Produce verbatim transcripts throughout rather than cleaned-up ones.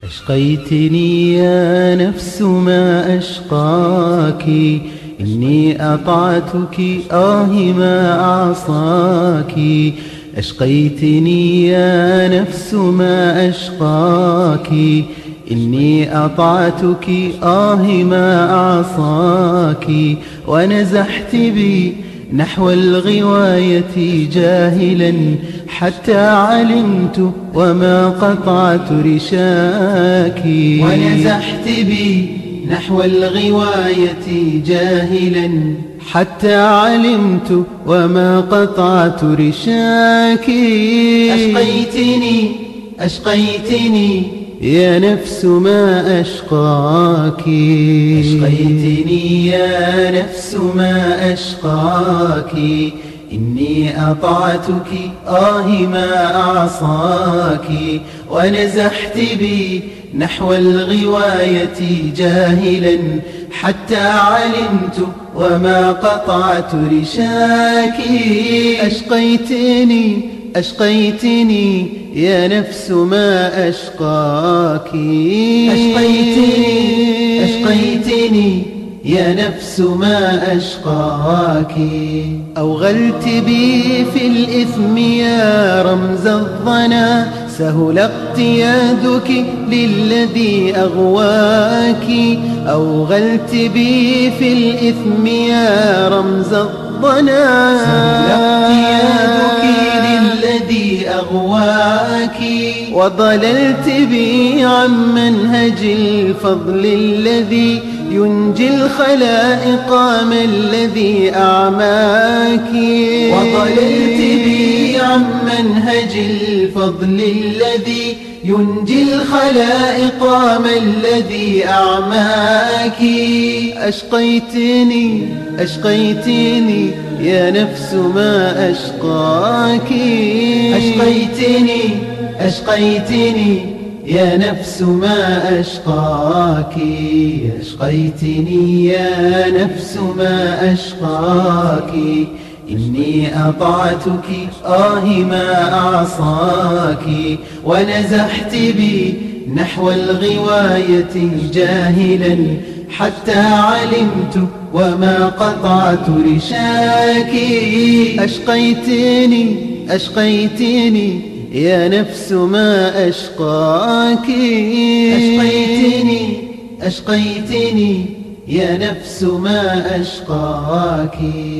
أشقيتني يا نفس ما أشقاك، إني أطعتك آه ما أعصاك. أشقيتني يا نفس ما أشقاك، إني أطعتك آه ما أعصاك. ونزحت بي نحو الغواية جاهلا حتى علمت وما قطعت رشاكي. ونزحت بي نحو الغواية جاهلا حتى علمت وما قطعت رشاكي. أشقيتني أشقيتني يا نفس ما أشقاك. أشقيتني يا نفس ما أشقاك، إني أطعتك آه ما أعصاك. ونزحت بي نحو الغواية جاهلا حتى علمت وما قطعت رشاكي. أشقيتني أشقيتني يا نفس ما أشقاك. أشقيتني أشقيتني يا نفس ما أشقاك. أوغلت بي في الإثم يا رمز الظنا، سهل اقتيادك للذي أغواك. أوغلت بي في الإثم يا رمز الظنا، سهل اقتيادك للذي أغواك. وضللت بي عن منهج الفضل الذي ينجي الخلائق ما الذي أعماك. وضللت بي عن منهج الفضل الذي ينجي الخلائق ما الذي أعماك. أشقيتني أشقيتني يا نفس ما أشقاك. أشقيتني أشقيتني يا نفس ما أشقاك. أشقيتني يا نفس ما أشقاك، إني أطعتك آه ما أعصاك. ونزحت بي نحو الغواية جاهلا حتى علمت وما قطعت رشاكي. أشقيتني أشقيتني يا نفس ما أشقاك. أشقيتني أشقيتني يا نفس ما أشقاك.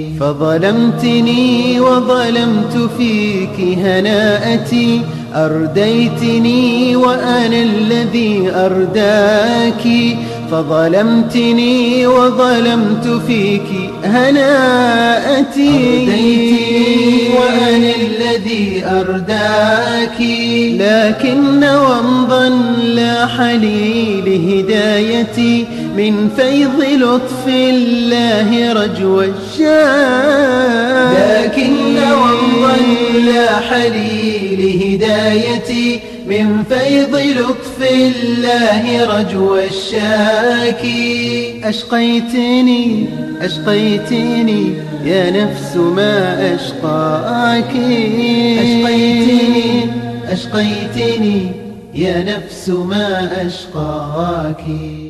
فظلمتني وظلمت فيك هناءتي، أرديتني وأنا الذي أرداك. فظلمتني وظلمت فيك هناءتي، أرديتني وأنا الذي أرداك. لكن ومضا لاح لي لهدايتي من فيض لطف الله رجو الشاك. لكن ومضا لاح لي لهدايتي من فيض لطف الله رجو الشاك. أشقيتني أشقيتني يا نفس ما أشقاك. أشقيتني أشقيتني يا نفس ما أشقاك.